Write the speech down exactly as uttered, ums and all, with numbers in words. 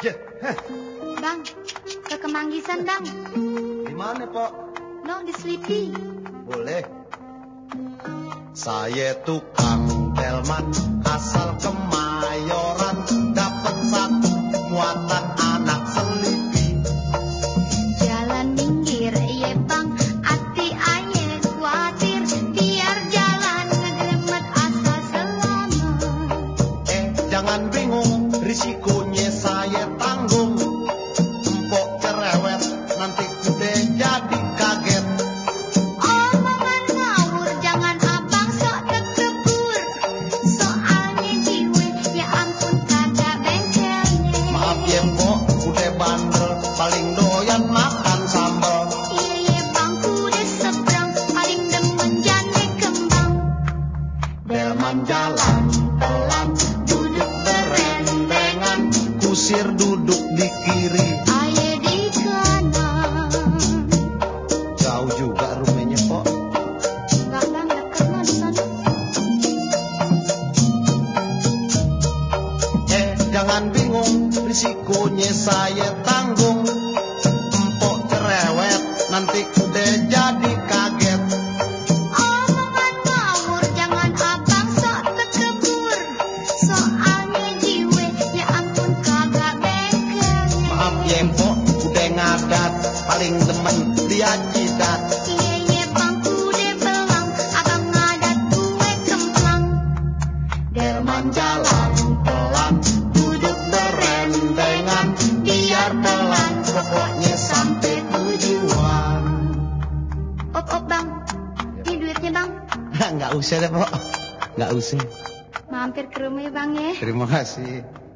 Ya, heh. Bang, ke Kemanggisan bang. Di mana, Pok? No, di Sleepy. Boleh. Saya tukang delman asal Kemayoran, dapat satu muatan anak Sleepy. Jalan minggir, iya bang. Hati aye khawatir, biar jalan ngegremet asal selamat. Eh, jangan bingung, risikonya saya tanggung. Empok cerewet, nanti udah jadi kaget. Omongan ngawur, jangan abang sok tekebur. Soalnya jiwe, ya ampun kagak bengkelnya. Maaf ya, Pok, udah bandel, paling doyan makan sambal. Iya iya bang, kuda seberang, paling demen jane kembang. Delman jalan pelan, duduk berendengan, kusir duduk di kiri. Aye di kanan. Jauh juga rumahnya, Pok. Enggak bang, deket mah di sana. Eh, jangan bingung, risikonya saya tanggung. Empok cerewet, nanti udah jadi kaget. Omongan ngawur, jangan abang sok tekebur. Soalnya jiwe, ya ampun kagak bengkelnya. Maaf ya, Empok, udah ngadat, paling demen lihat jidat. Iya iya bang, kuda belang, abang ngadat kue kemplang. Delman jalan pelan, duduk berendengan, biar pelan, pokoknya sampai tujuan. Op op bang, ini duitnya bang. Nggak usah deh, Pok. Nggak usah. Mampir ke rumah ya bang ya. Terima kasih.